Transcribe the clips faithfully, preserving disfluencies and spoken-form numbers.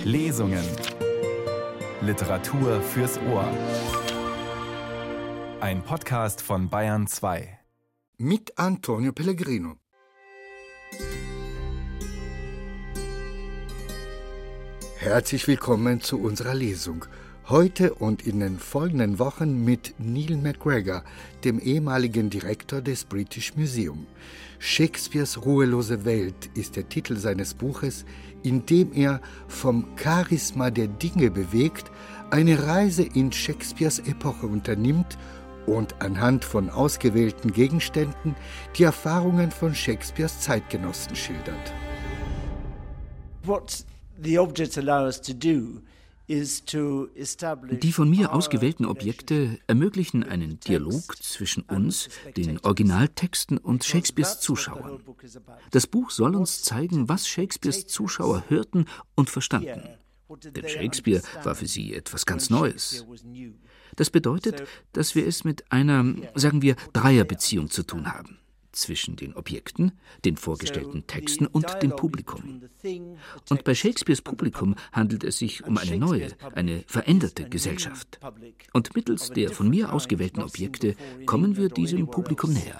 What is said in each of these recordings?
Lesungen. Literatur fürs Ohr. Ein Podcast von Bayern zwei. Mit Antonio Pellegrino. Herzlich willkommen zu unserer Lesung. Heute und in den folgenden Wochen mit Neil MacGregor, dem ehemaligen Direktor des British Museum. Shakespeares ruhelose Welt ist der Titel seines Buches, in dem er vom Charisma der Dinge bewegt eine Reise in Shakespeares Epoche unternimmt und anhand von ausgewählten Gegenständen die Erfahrungen von Shakespeares Zeitgenossen schildert. What the objects allow us to do Die von mir ausgewählten Objekte ermöglichen einen Dialog zwischen uns, den Originaltexten und Shakespeares Zuschauern. Das Buch soll uns zeigen, was Shakespeares Zuschauer hörten und verstanden. Denn Shakespeare war für sie etwas ganz Neues. Das bedeutet, dass wir es mit einer, sagen wir, Dreierbeziehung zu tun haben. Zwischen den Objekten, den vorgestellten Texten und dem Publikum. Und bei Shakespeares Publikum handelt es sich um eine neue, eine veränderte Gesellschaft. Und mittels der von mir ausgewählten Objekte kommen wir diesem Publikum näher.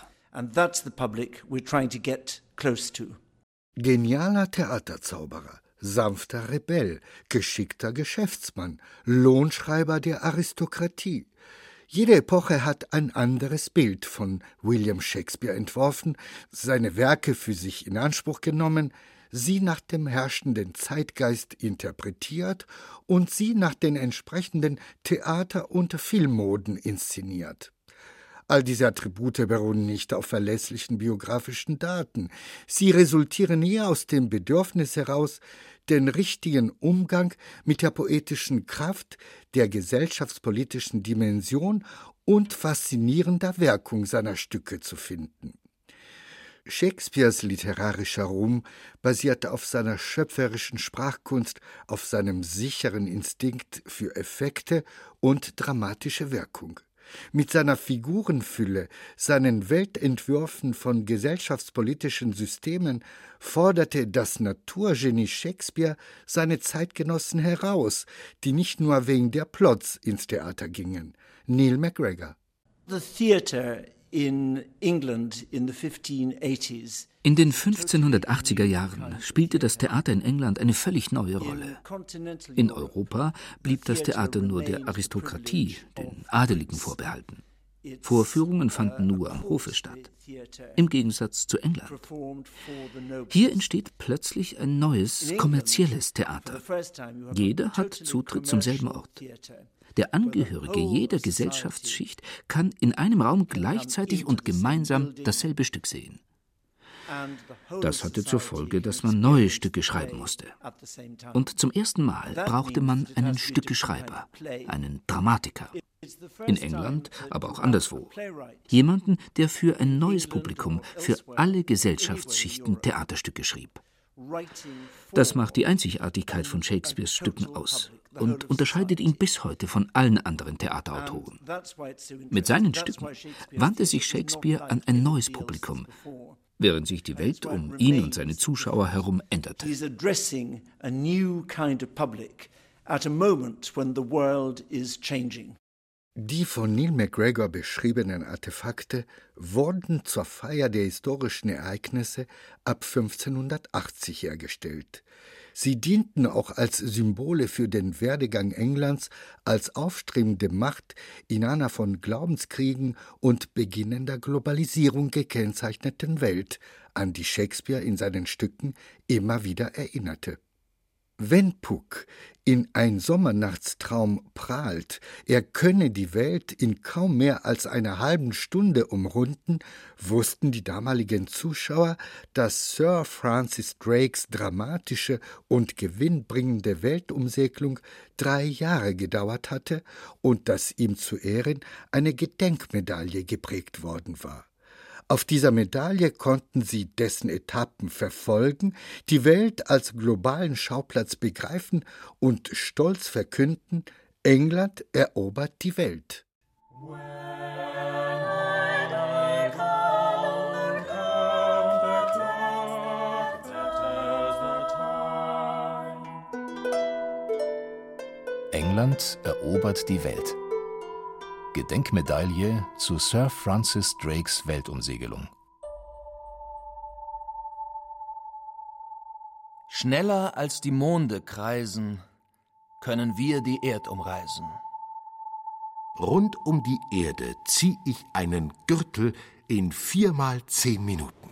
Genialer Theaterzauberer, sanfter Rebell, geschickter Geschäftsmann, Lohnschreiber der Aristokratie. Jede Epoche hat ein anderes Bild von William Shakespeare entworfen, seine Werke für sich in Anspruch genommen, sie nach dem herrschenden Zeitgeist interpretiert und sie nach den entsprechenden Theater- und Filmmoden inszeniert. All diese Attribute beruhen nicht auf verlässlichen biografischen Daten. Sie resultieren eher aus dem Bedürfnis heraus, den richtigen Umgang mit der poetischen Kraft, der gesellschaftspolitischen Dimension und faszinierender Wirkung seiner Stücke zu finden. Shakespeares literarischer Ruhm basierte auf seiner schöpferischen Sprachkunst, auf seinem sicheren Instinkt für Effekte und dramatische Wirkung. Mit seiner Figurenfülle, seinen Weltentwürfen von gesellschaftspolitischen Systemen forderte das Naturgenie Shakespeare seine Zeitgenossen heraus, die nicht nur wegen der Plots ins Theater gingen. Neil MacGregor. The theater in England in the fifteen eighties. In den fünfzehnhundertachtziger Jahren spielte das Theater in England eine völlig neue Rolle. In Europa blieb das Theater nur der Aristokratie, den Adeligen, vorbehalten. Vorführungen fanden nur am Hofe statt, im Gegensatz zu England. Hier entsteht plötzlich ein neues, kommerzielles Theater. Jeder hat Zutritt zum selben Ort. Der Angehörige jeder Gesellschaftsschicht kann in einem Raum gleichzeitig und gemeinsam dasselbe Stück sehen. Das hatte zur Folge, dass man neue Stücke schreiben musste. Und zum ersten Mal brauchte man einen Stückeschreiber, einen Dramatiker. In England, aber auch anderswo. Jemanden, der für ein neues Publikum, für alle Gesellschaftsschichten Theaterstücke schrieb. Das macht die Einzigartigkeit von Shakespeares Stücken aus und unterscheidet ihn bis heute von allen anderen Theaterautoren. Mit seinen Stücken wandte sich Shakespeare an ein neues Publikum, während sich die Welt um ihn und seine Zuschauer herum änderte. Die von Neil MacGregor beschriebenen Artefakte wurden zur Feier der historischen Ereignisse ab fünfzehnhundertachtzig hergestellt. Sie dienten auch als Symbole für den Werdegang Englands als aufstrebende Macht in einer von Glaubenskriegen und beginnender Globalisierung gekennzeichneten Welt, an die Shakespeare in seinen Stücken immer wieder erinnerte. Wenn Puck in Ein Sommernachtstraum prahlt, er könne die Welt in kaum mehr als einer halben Stunde umrunden, wussten die damaligen Zuschauer, dass Sir Francis Drakes dramatische und gewinnbringende Weltumsegelung drei Jahre gedauert hatte und dass ihm zu Ehren eine Gedenkmedaille geprägt worden war. Auf dieser Medaille konnten sie dessen Etappen verfolgen, die Welt als globalen Schauplatz begreifen und stolz verkünden: England erobert die Welt. England erobert die Welt. Gedenkmedaille zu Sir Francis Drakes Weltumsegelung. Schneller als die Monde kreisen, können wir die Erd umreisen. Rund um die Erde zieh ich einen Gürtel in viermal zehn Minuten.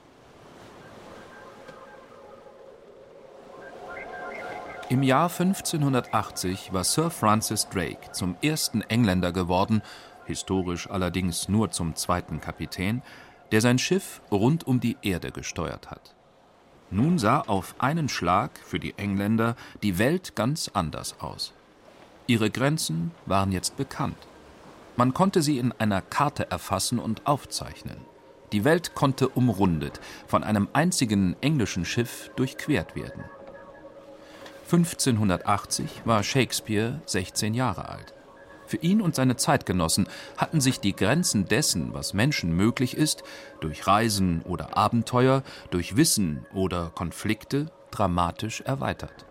Im Jahr fünfzehnhundertachtzig war Sir Francis Drake zum ersten Engländer geworden, historisch allerdings nur zum zweiten Kapitän, der sein Schiff rund um die Erde gesteuert hat. Nun sah auf einen Schlag für die Engländer die Welt ganz anders aus. Ihre Grenzen waren jetzt bekannt. Man konnte sie in einer Karte erfassen und aufzeichnen. Die Welt konnte umrundet, von einem einzigen englischen Schiff durchquert werden. fünfzehnhundertachtzig war Shakespeare sechzehn Jahre alt. Für ihn und seine Zeitgenossen hatten sich die Grenzen dessen, was Menschen möglich ist, durch Reisen oder Abenteuer, durch Wissen oder Konflikte, dramatisch erweitert.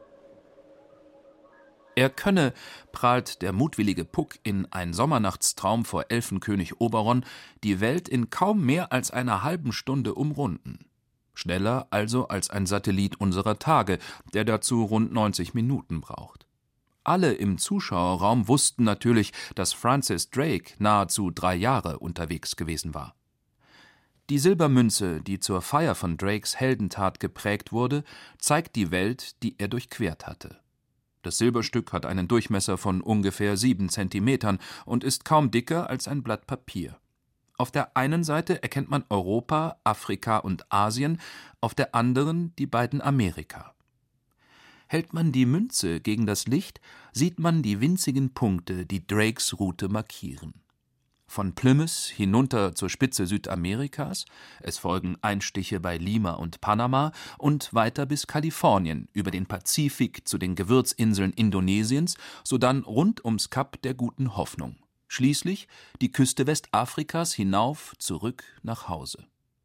Er könne, prahlt der mutwillige Puck in Ein Sommernachtstraum vor Elfenkönig Oberon, die Welt in kaum mehr als einer halben Stunde umrunden. Schneller also als ein Satellit unserer Tage, der dazu rund neunzig Minuten braucht. Alle im Zuschauerraum wussten natürlich, dass Francis Drake nahezu drei Jahre unterwegs gewesen war. Die Silbermünze, die zur Feier von Drakes Heldentat geprägt wurde, zeigt die Welt, die er durchquert hatte. Das Silberstück hat einen Durchmesser von ungefähr sieben Zentimetern und ist kaum dicker als ein Blatt Papier. Auf der einen Seite erkennt man Europa, Afrika und Asien, auf der anderen die beiden Amerika. Hält man die Münze gegen das Licht, sieht man die winzigen Punkte, die Drakes Route markieren. Von Plymouth hinunter zur Spitze Südamerikas, es folgen Einstiche bei Lima und Panama und weiter bis Kalifornien, über den Pazifik zu den Gewürzinseln Indonesiens, sodann rund ums Kap der Guten Hoffnung. Schließlich die Küste Westafrikas hinauf, zurück nach Hause.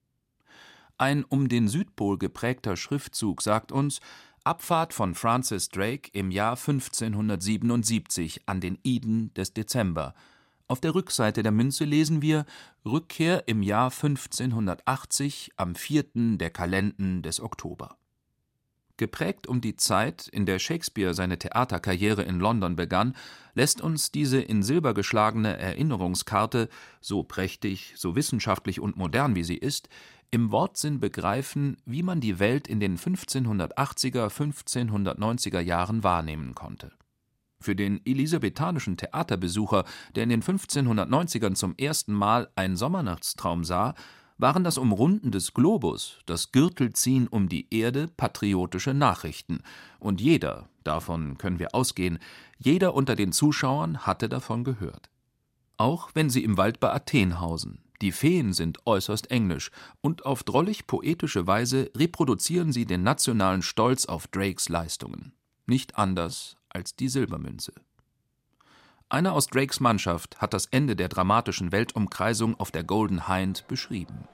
Ein um den Südpol geprägter Schriftzug sagt uns: Abfahrt von Francis Drake im Jahr fünfzehnhundertsiebenundsiebzig an den Iden des Dezember. Auf der Rückseite der Münze lesen wir: Rückkehr im Jahr fünfzehnhundertachtzig am vierten der Kalenden des Oktober. Geprägt um die Zeit, in der Shakespeare seine Theaterkarriere in London begann, lässt uns diese in Silber geschlagene Erinnerungskarte, so prächtig, so wissenschaftlich und modern wie sie ist, im Wortsinn begreifen, wie man die Welt in den fünfzehnhundertachtziger, fünfzehnhundertneunziger Jahren wahrnehmen konnte. Für den elisabethanischen Theaterbesucher, der in den fünfzehnhundertneunzigern zum ersten Mal Ein Sommernachtstraum sah, waren das Umrunden des Globus, das Gürtelziehen um die Erde patriotische Nachrichten. Und jeder, davon können wir ausgehen, jeder unter den Zuschauern hatte davon gehört. Auch wenn sie im Wald bei Athen hausen. Die Feen sind äußerst englisch und auf drollig-poetische Weise reproduzieren sie den nationalen Stolz auf Drakes Leistungen. Nicht anders als die Silbermünze. Einer aus Drakes Mannschaft hat das Ende der dramatischen Weltumkreisung auf der Golden Hind beschrieben.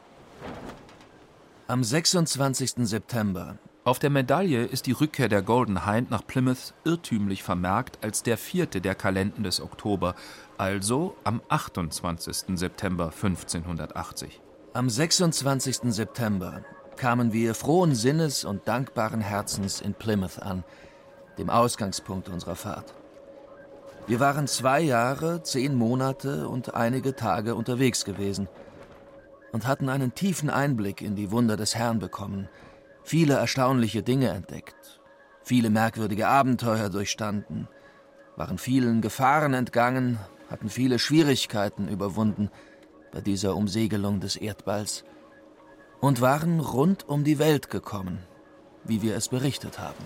Am sechsundzwanzigsten September. Auf der Medaille ist die Rückkehr der Golden Hind nach Plymouth irrtümlich vermerkt als der vierte der Kalenden des Oktober, also am achtundzwanzigsten September fünfzehnhundertachtzig. Am sechsundzwanzigsten September kamen wir frohen Sinnes und dankbaren Herzens in Plymouth an, dem Ausgangspunkt unserer Fahrt. Wir waren zwei Jahre, zehn Monate und einige Tage unterwegs gewesen und hatten einen tiefen Einblick in die Wunder des Herrn bekommen, viele erstaunliche Dinge entdeckt, viele merkwürdige Abenteuer durchstanden, waren vielen Gefahren entgangen, hatten viele Schwierigkeiten überwunden bei dieser Umsegelung des Erdballs und waren rund um die Welt gekommen, wie wir es berichtet haben.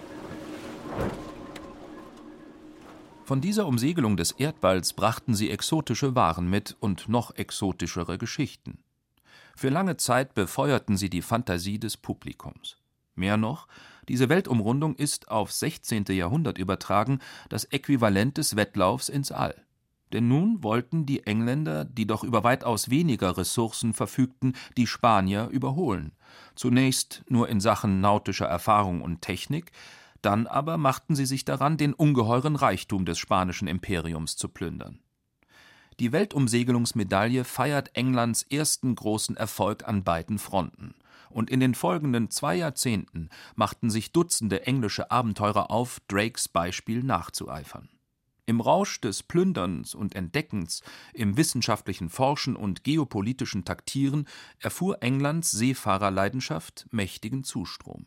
Von dieser Umsegelung des Erdballs brachten sie exotische Waren mit und noch exotischere Geschichten. Für lange Zeit befeuerten sie die Fantasie des Publikums. Mehr noch, diese Weltumrundung ist aufs sechzehnte Jahrhundert übertragen das Äquivalent des Wettlaufs ins All. Denn nun wollten die Engländer, die doch über weitaus weniger Ressourcen verfügten, die Spanier überholen. Zunächst nur in Sachen nautischer Erfahrung und Technik, Dann aber machten sie sich daran, den ungeheuren Reichtum des spanischen Imperiums zu plündern. Die Weltumsegelungsmedaille feiert Englands ersten großen Erfolg an beiden Fronten. Und in den folgenden zwei Jahrzehnten machten sich Dutzende englische Abenteurer auf, Drakes Beispiel nachzueifern. Im Rausch des Plünderns und Entdeckens, im wissenschaftlichen Forschen und geopolitischen Taktieren erfuhr Englands Seefahrerleidenschaft mächtigen Zustrom.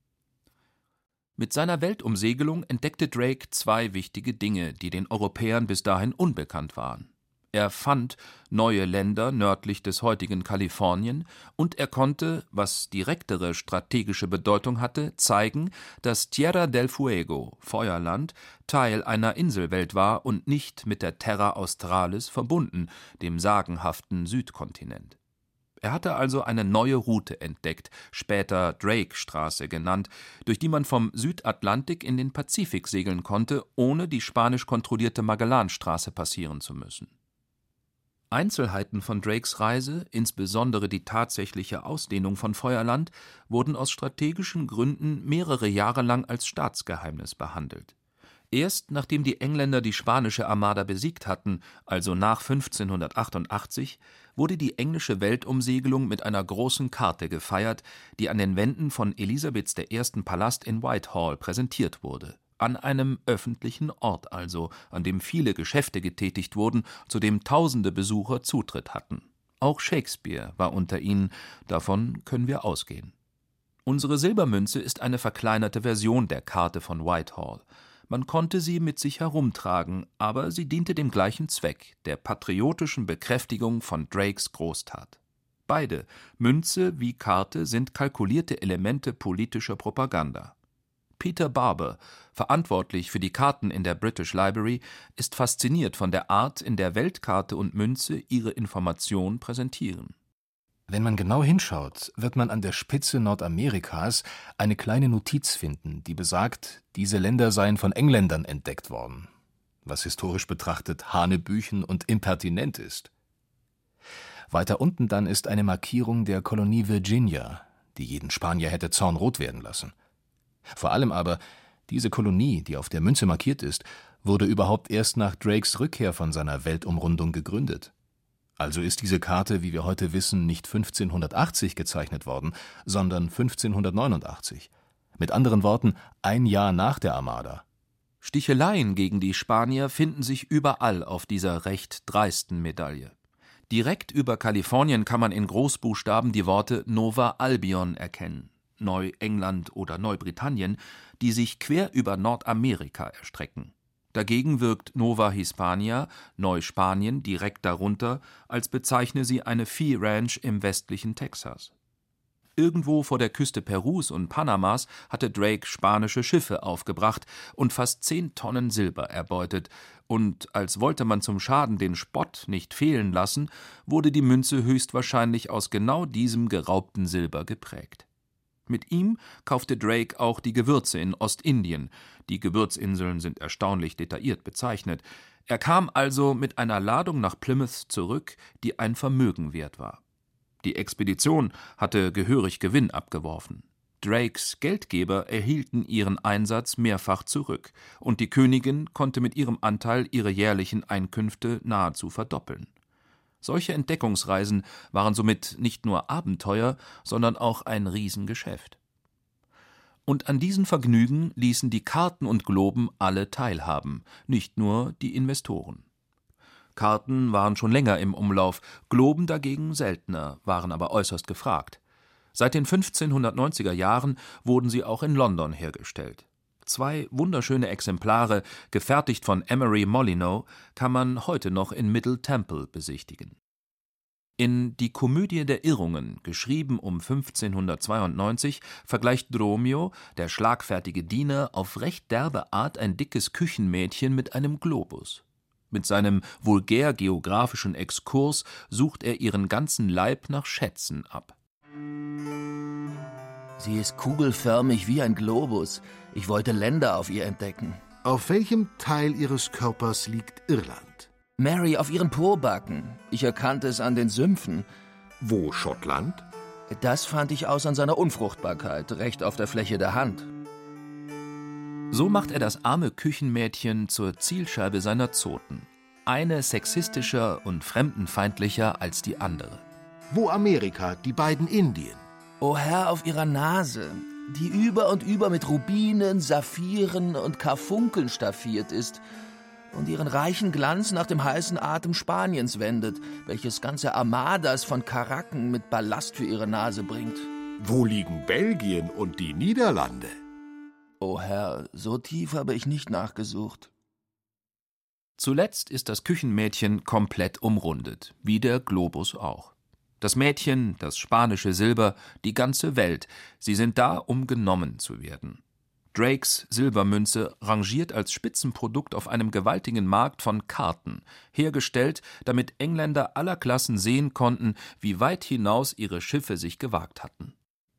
Mit seiner Weltumsegelung entdeckte Drake zwei wichtige Dinge, die den Europäern bis dahin unbekannt waren. Er fand neue Länder nördlich des heutigen Kalifornien und er konnte, was direktere strategische Bedeutung hatte, zeigen, dass Tierra del Fuego, Feuerland, Teil einer Inselwelt war und nicht mit der Terra Australis verbunden, dem sagenhaften Südkontinent. Er hatte also eine neue Route entdeckt, später Drake-Straße genannt, durch die man vom Südatlantik in den Pazifik segeln konnte, ohne die spanisch kontrollierte Magellanstraße passieren zu müssen. Einzelheiten von Drakes Reise, insbesondere die tatsächliche Ausdehnung von Feuerland, wurden aus strategischen Gründen mehrere Jahre lang als Staatsgeheimnis behandelt. Erst nachdem die Engländer die spanische Armada besiegt hatten, also nach fünfzehnhundertachtundachtzig, wurde die englische Weltumsegelung mit einer großen Karte gefeiert, die an den Wänden von Elisabeths der Ersten Palast in Whitehall präsentiert wurde. An einem öffentlichen Ort also, an dem viele Geschäfte getätigt wurden, zu dem tausende Besucher Zutritt hatten. Auch Shakespeare war unter ihnen, davon können wir ausgehen. Unsere Silbermünze ist eine verkleinerte Version der Karte von Whitehall. Man konnte sie mit sich herumtragen, aber sie diente dem gleichen Zweck, der patriotischen Bekräftigung von Drakes Großtat. Beide, Münze wie Karte, sind kalkulierte Elemente politischer Propaganda. Peter Barber, verantwortlich für die Karten in der British Library, ist fasziniert von der Art, in der Weltkarte und Münze ihre Information präsentieren. Wenn man genau hinschaut, wird man an der Spitze Nordamerikas eine kleine Notiz finden, die besagt, diese Länder seien von Engländern entdeckt worden, was historisch betrachtet hanebüchen und impertinent ist. Weiter unten dann ist eine Markierung der Kolonie Virginia, die jeden Spanier hätte zornrot werden lassen. Vor allem aber, diese Kolonie, die auf der Münze markiert ist, wurde überhaupt erst nach Drakes Rückkehr von seiner Weltumrundung gegründet. Also ist diese Karte, wie wir heute wissen, nicht fünfzehnhundertachtzig gezeichnet worden, sondern fünfzehnhundertneunundachtzig. Mit anderen Worten, ein Jahr nach der Armada. Sticheleien gegen die Spanier finden sich überall auf dieser recht dreisten Medaille. Direkt über Kalifornien kann man in Großbuchstaben die Worte Nova Albion erkennen, Neu-England oder Neubritannien, die sich quer über Nordamerika erstrecken. Dagegen wirkt Nova Hispania, Neuspanien, direkt darunter, als bezeichne sie eine Vieh Ranch im westlichen Texas. Irgendwo vor der Küste Perus und Panamas hatte Drake spanische Schiffe aufgebracht und fast zehn Tonnen Silber erbeutet, und als wollte man zum Schaden den Spott nicht fehlen lassen, wurde die Münze höchstwahrscheinlich aus genau diesem geraubten Silber geprägt. Mit ihm kaufte Drake auch die Gewürze in Ostindien. Die Gewürzinseln sind erstaunlich detailliert bezeichnet. Er kam also mit einer Ladung nach Plymouth zurück, die ein Vermögen wert war. Die Expedition hatte gehörig Gewinn abgeworfen. Drakes Geldgeber erhielten ihren Einsatz mehrfach zurück, und die Königin konnte mit ihrem Anteil ihre jährlichen Einkünfte nahezu verdoppeln. Solche Entdeckungsreisen waren somit nicht nur Abenteuer, sondern auch ein Riesengeschäft. Und an diesen Vergnügen ließen die Karten und Globen alle teilhaben, nicht nur die Investoren. Karten waren schon länger im Umlauf, Globen dagegen seltener, waren aber äußerst gefragt. Seit den fünfzehnhundertneunziger Jahren wurden sie auch in London hergestellt. Zwei wunderschöne Exemplare, gefertigt von Emery Molyneux, kann man heute noch in Middle Temple besichtigen. In Die Komödie der Irrungen, geschrieben um fünfzehnhundertzweiundneunzig, vergleicht Dromio, der schlagfertige Diener, auf recht derbe Art ein dickes Küchenmädchen mit einem Globus. Mit seinem vulgär-geographischen Exkurs sucht er ihren ganzen Leib nach Schätzen ab. Sie ist kugelförmig wie ein Globus. Ich wollte Länder auf ihr entdecken. Auf welchem Teil Ihres Körpers liegt Irland? Mary, auf ihren Pobacken. Ich erkannte es an den Sümpfen. Wo, Schottland? Das fand ich aus an seiner Unfruchtbarkeit, recht auf der Fläche der Hand. So macht er das arme Küchenmädchen zur Zielscheibe seiner Zoten. Eine sexistischer und fremdenfeindlicher als die andere. Wo Amerika, die beiden Indien? O Herr auf ihrer Nase, die über und über mit Rubinen, Saphiren und Karfunkeln staffiert ist und ihren reichen Glanz nach dem heißen Atem Spaniens wendet, welches ganze Armadas von Karaken mit Ballast für ihre Nase bringt. Wo liegen Belgien und die Niederlande? O Herr, so tief habe ich nicht nachgesucht. Zuletzt ist das Küchenmädchen komplett umrundet, wie der Globus auch. Das Mädchen, das spanische Silber, die ganze Welt, sie sind da, um genommen zu werden. Drakes Silbermünze rangiert als Spitzenprodukt auf einem gewaltigen Markt von Karten, hergestellt, damit Engländer aller Klassen sehen konnten, wie weit hinaus ihre Schiffe sich gewagt hatten.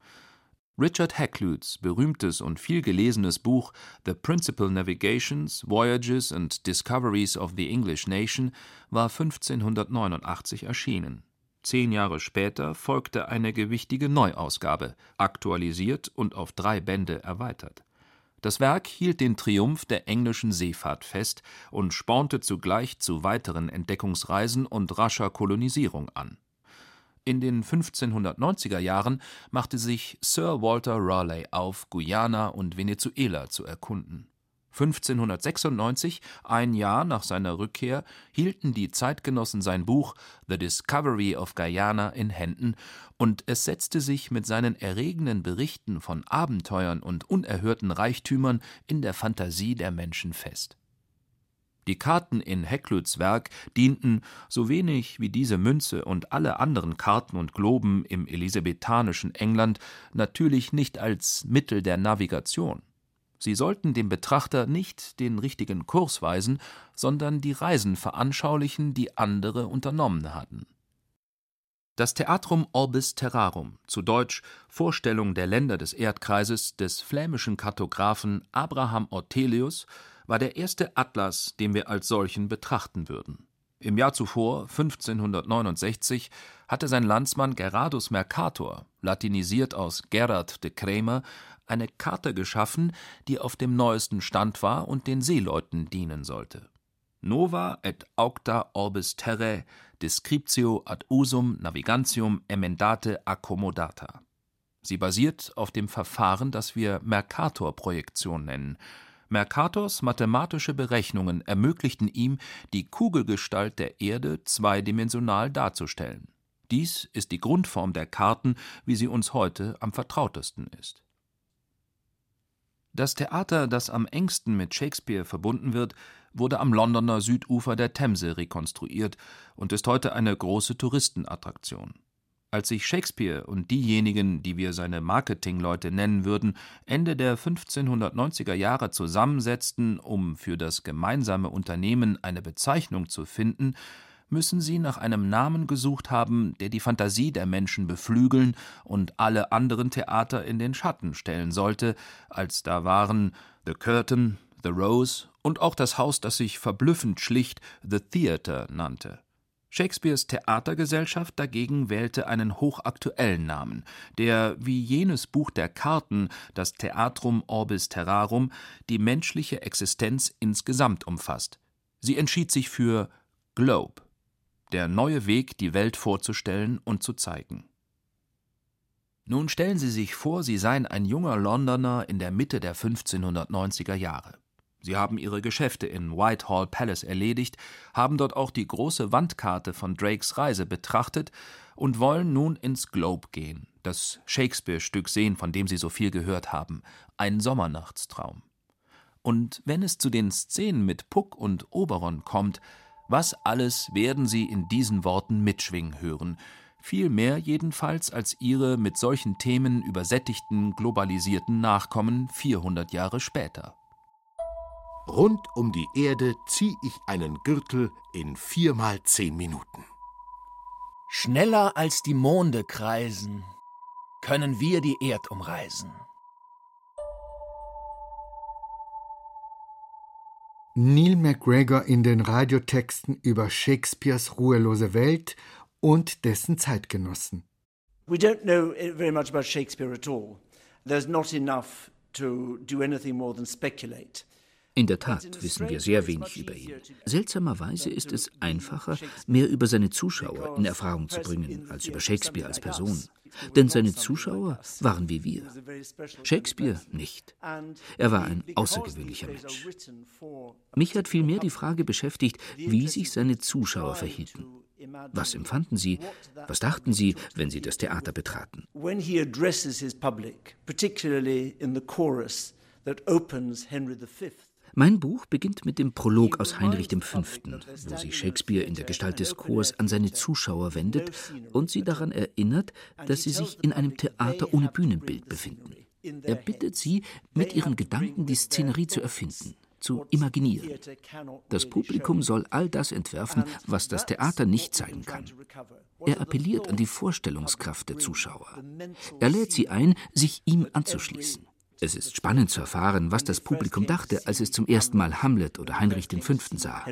Richard Hakluyts berühmtes und vielgelesenes Buch The Principal Navigations, Voyages and Discoveries of the English Nation war fünfzehnhundertneunundachtzig erschienen. Zehn Jahre später folgte eine gewichtige Neuausgabe, aktualisiert und auf drei Bände erweitert. Das Werk hielt den Triumph der englischen Seefahrt fest und spornte zugleich zu weiteren Entdeckungsreisen und rascher Kolonisierung an. In den fünfzehnhundertneunziger Jahren machte sich Sir Walter Raleigh auf, Guyana und Venezuela zu erkunden. fünfzehnhundertsechsundneunzig, ein Jahr nach seiner Rückkehr, hielten die Zeitgenossen sein Buch The Discovery of Guyana in Händen, und es setzte sich mit seinen erregenden Berichten von Abenteuern und unerhörten Reichtümern in der Fantasie der Menschen fest. Die Karten in Hakluyts Werk dienten, so wenig wie diese Münze und alle anderen Karten und Globen im elisabethanischen England, natürlich nicht als Mittel der Navigation. Sie sollten dem Betrachter nicht den richtigen Kurs weisen, sondern die Reisen veranschaulichen, die andere unternommen hatten. Das Theatrum Orbis Terrarum, zu Deutsch Vorstellung der Länder des Erdkreises, des flämischen Kartographen Abraham Ortelius, war der erste Atlas, den wir als solchen betrachten würden. Im Jahr zuvor, fünfzehnhundertneunundsechzig, hatte sein Landsmann Gerardus Mercator, latinisiert aus Gerard de Cramer, eine Karte geschaffen, die auf dem neuesten Stand war und den Seeleuten dienen sollte. Nova et aucta orbis terrae, descriptio ad usum navigantium emendate accommodata. Sie basiert auf dem Verfahren, das wir Mercator-Projektion nennen. Mercators mathematische Berechnungen ermöglichten ihm, die Kugelgestalt der Erde zweidimensional darzustellen. Dies ist die Grundform der Karten, wie sie uns heute am vertrautesten ist. Das Theater, das am engsten mit Shakespeare verbunden wird, wurde am Londoner Südufer der Themse rekonstruiert und ist heute eine große Touristenattraktion. Als sich Shakespeare und diejenigen, die wir seine Marketingleute nennen würden, Ende der fünfzehnhundertneunziger Jahre zusammensetzten, um für das gemeinsame Unternehmen eine Bezeichnung zu finden, müssen sie nach einem Namen gesucht haben, der die Fantasie der Menschen beflügeln und alle anderen Theater in den Schatten stellen sollte, als da waren The Curtain, The Rose und auch das Haus, das sich verblüffend schlicht The Theatre nannte. Shakespeares Theatergesellschaft dagegen wählte einen hochaktuellen Namen, der, wie jenes Buch der Karten, das Theatrum Orbis Terrarum, die menschliche Existenz insgesamt umfasst. Sie entschied sich für Globe, der neue Weg, die Welt vorzustellen und zu zeigen. Nun stellen Sie sich vor, Sie seien ein junger Londoner in der Mitte der fünfzehnhundertneunziger Jahre. Sie haben Ihre Geschäfte in Whitehall Palace erledigt, haben dort auch die große Wandkarte von Drakes Reise betrachtet und wollen nun ins Globe gehen, das Shakespeare-Stück sehen, von dem Sie so viel gehört haben, ein Sommernachtstraum. Und wenn es zu den Szenen mit Puck und Oberon kommt, was alles werden Sie in diesen Worten mitschwingen hören, viel mehr jedenfalls als Ihre mit solchen Themen übersättigten, globalisierten Nachkommen vierhundert Jahre später. Rund um die Erde zieh ich einen Gürtel in viermal zehn Minuten. Schneller als die Monde kreisen, können wir die Erd umreisen. Neil MacGregor in den Radiotexten über Shakespeares ruhelose Welt und dessen Zeitgenossen. We don't know very much about Shakespeare at all. There's not enough to do anything more than speculate. In der Tat wissen wir sehr wenig über ihn. Seltsamerweise ist es einfacher, mehr über seine Zuschauer in Erfahrung zu bringen, als über Shakespeare als Person. Denn seine Zuschauer waren wie wir. Shakespeare nicht. Er war ein außergewöhnlicher Mensch. Mich hat vielmehr die Frage beschäftigt, wie sich seine Zuschauer verhielten. Was empfanden sie? Was dachten sie, wenn sie das Theater betraten? When he addresses his public, particularly in the chorus that opens Henry the Fifth. Mein Buch beginnt mit dem Prolog aus Heinrich dem Fünften, wo sich Shakespeare in der Gestalt des Chors an seine Zuschauer wendet und sie daran erinnert, dass sie sich in einem Theater ohne Bühnenbild befinden. Er bittet sie, mit ihren Gedanken die Szenerie zu erfinden, zu imaginieren. Das Publikum soll all das entwerfen, was das Theater nicht zeigen kann. Er appelliert an die Vorstellungskraft der Zuschauer. Er lädt sie ein, sich ihm anzuschließen. Es ist spannend zu erfahren, was das Publikum dachte, als es zum ersten Mal Hamlet oder Heinrich den Fünften sah.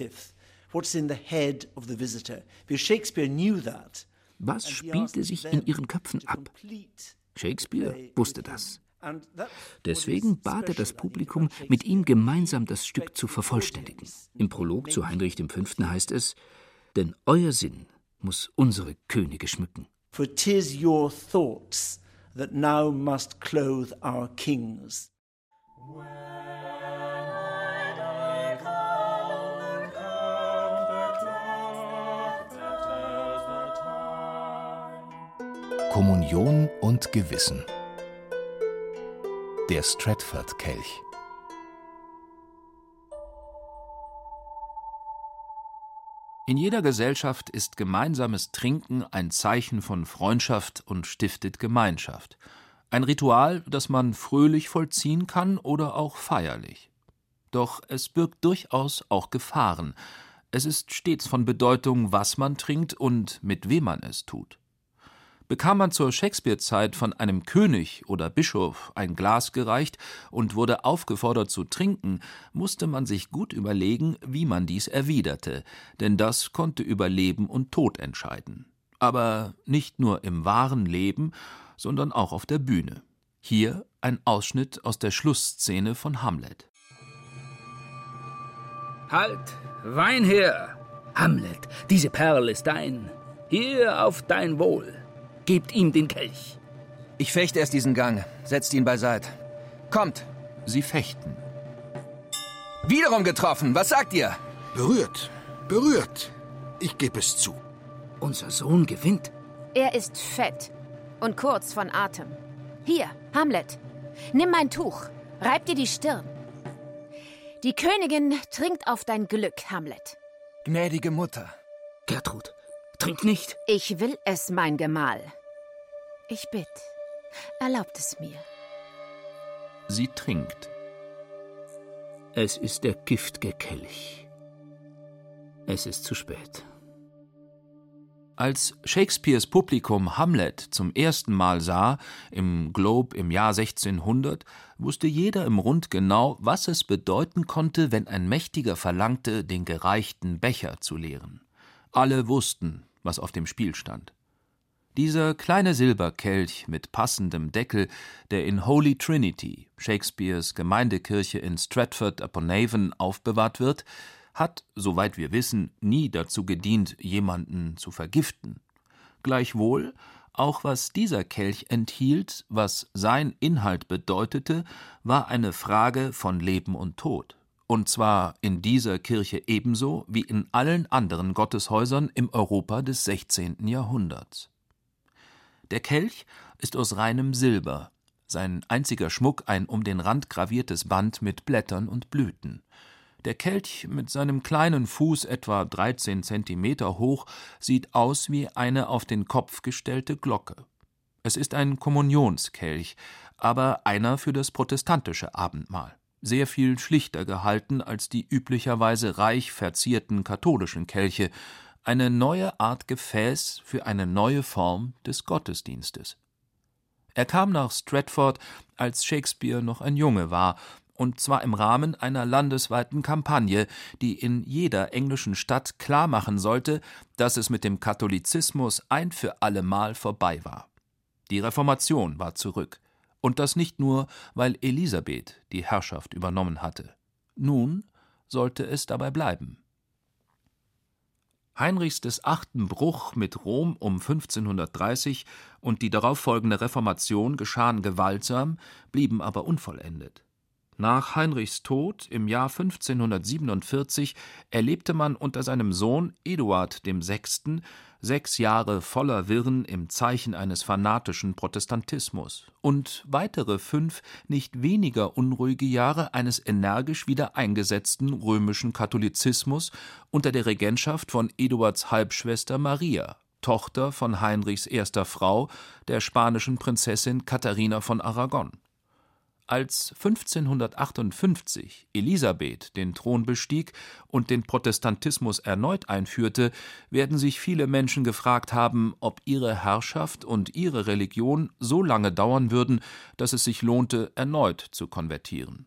Was spielte sich in ihren Köpfen ab? Shakespeare wusste das. Deswegen bat er das Publikum, mit ihm gemeinsam das Stück zu vervollständigen. Im Prolog zu Heinrich dem Fünften heißt es: Denn euer Sinn muss unsere Könige schmücken. For 'tis your thoughts that now must clothe our kings. Kommunion und Gewissen. Der Stratford-Kelch. In jeder Gesellschaft ist gemeinsames Trinken ein Zeichen von Freundschaft und stiftet Gemeinschaft. Ein Ritual, das man fröhlich vollziehen kann oder auch feierlich. Doch es birgt durchaus auch Gefahren. Es ist stets von Bedeutung, was man trinkt und mit wem man es tut. Bekam man zur Shakespeare-Zeit von einem König oder Bischof ein Glas gereicht und wurde aufgefordert zu trinken, musste man sich gut überlegen, wie man dies erwiderte, denn das konnte über Leben und Tod entscheiden. Aber nicht nur im wahren Leben, sondern auch auf der Bühne. Hier ein Ausschnitt aus der Schlussszene von Hamlet. Halt, Wein her! Hamlet, diese Perle ist dein. Hier auf dein Wohl. Gebt ihm den Kelch. Ich fechte erst diesen Gang. Setzt ihn beiseit. Kommt! Sie fechten. Wiederum getroffen. Was sagt ihr? Berührt. Berührt. Ich gebe es zu. Unser Sohn gewinnt. Er ist fett und kurz von Atem. Hier, Hamlet, nimm mein Tuch. Reib dir die Stirn. Die Königin trinkt auf dein Glück, Hamlet. Gnädige Mutter. Gertrud, trink nicht. Ich will es, mein Gemahl. Ich bitt, erlaubt es mir. Sie trinkt. Es ist der gift'ge Kelch. Es ist zu spät. Als Shakespeares Publikum Hamlet zum ersten Mal sah, im Globe im Jahr sechzehnhundert, wusste jeder im Rund genau, was es bedeuten konnte, wenn ein Mächtiger verlangte, den gereichten Becher zu leeren. Alle wussten, was auf dem Spiel stand. Dieser kleine Silberkelch mit passendem Deckel, der in Holy Trinity, Shakespeares Gemeindekirche in Stratford-upon-Avon, aufbewahrt wird, hat, soweit wir wissen, nie dazu gedient, jemanden zu vergiften. Gleichwohl, auch was dieser Kelch enthielt, was sein Inhalt bedeutete, war eine Frage von Leben und Tod. Und zwar in dieser Kirche ebenso wie in allen anderen Gotteshäusern im Europa des sechzehnten Jahrhunderts. Der Kelch ist aus reinem Silber, sein einziger Schmuck ein um den Rand graviertes Band mit Blättern und Blüten. Der Kelch mit seinem kleinen Fuß etwa dreizehn Zentimeter hoch sieht aus wie eine auf den Kopf gestellte Glocke. Es ist ein Kommunionskelch, aber einer für das protestantische Abendmahl. Sehr viel schlichter gehalten als die üblicherweise reich verzierten katholischen Kelche, eine neue Art Gefäß für eine neue Form des Gottesdienstes. Er kam nach Stratford, als Shakespeare noch ein Junge war, und zwar im Rahmen einer landesweiten Kampagne, die in jeder englischen Stadt klarmachen sollte, dass es mit dem Katholizismus ein für allemal vorbei war. Die Reformation war zurück, Und das nicht nur, weil Elisabeth die Herrschaft übernommen hatte. Nun sollte es dabei bleiben. Heinrichs des Achten Bruch mit Rom um fünfzehnhundertdreißig und die darauffolgende Reformation geschahen gewaltsam, blieben aber unvollendet. Nach Heinrichs Tod im Jahr fünfzehnhundertsiebenundvierzig erlebte man unter seinem Sohn Eduard dem Sechsten sechs Jahre voller Wirren im Zeichen eines fanatischen Protestantismus und weitere fünf nicht weniger unruhige Jahre eines energisch wieder eingesetzten römischen Katholizismus unter der Regentschaft von Eduards Halbschwester Maria, Tochter von Heinrichs erster Frau, der spanischen Prinzessin Katharina von Aragon. Als fünfzehnhundertachtundfünfzig Elisabeth den Thron bestieg und den Protestantismus erneut einführte, werden sich viele Menschen gefragt haben, ob ihre Herrschaft und ihre Religion so lange dauern würden, dass es sich lohnte, erneut zu konvertieren.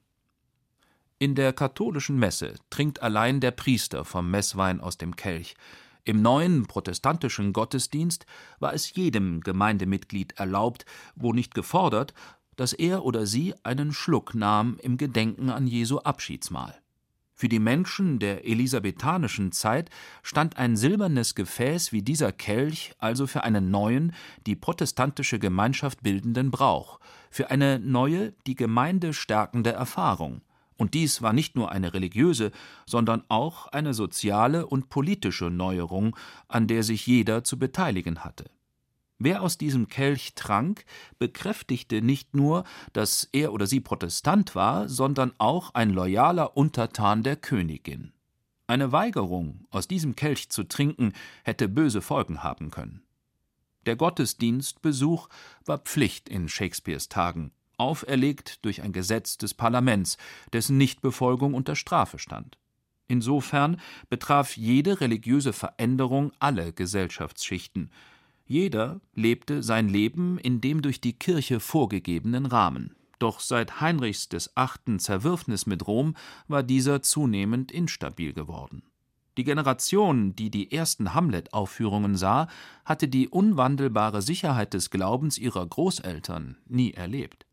In der katholischen Messe trinkt allein der Priester vom Messwein aus dem Kelch. Im neuen protestantischen Gottesdienst war es jedem Gemeindemitglied erlaubt, wo nicht gefordert, dass er oder sie einen Schluck nahm im Gedenken an Jesu Abschiedsmahl. Für die Menschen der elisabethanischen Zeit stand ein silbernes Gefäß wie dieser Kelch also für einen neuen, die protestantische Gemeinschaft bildenden Brauch, für eine neue, die Gemeinde stärkende Erfahrung. Und dies war nicht nur eine religiöse, sondern auch eine soziale und politische Neuerung, an der sich jeder zu beteiligen hatte. Wer aus diesem Kelch trank, bekräftigte nicht nur, dass er oder sie Protestant war, sondern auch ein loyaler Untertan der Königin. Eine Weigerung, aus diesem Kelch zu trinken, hätte böse Folgen haben können. Der Gottesdienstbesuch war Pflicht in Shakespeares Tagen, auferlegt durch ein Gesetz des Parlaments, dessen Nichtbefolgung unter Strafe stand. Insofern betraf jede religiöse Veränderung alle Gesellschaftsschichten. Jeder lebte sein Leben in dem durch die Kirche vorgegebenen Rahmen. Doch seit Heinrichs des Achten Zerwürfnis mit Rom war dieser zunehmend instabil geworden. Die Generation, die die ersten Hamlet-Aufführungen sah, hatte die unwandelbare Sicherheit des Glaubens ihrer Großeltern nie erlebt.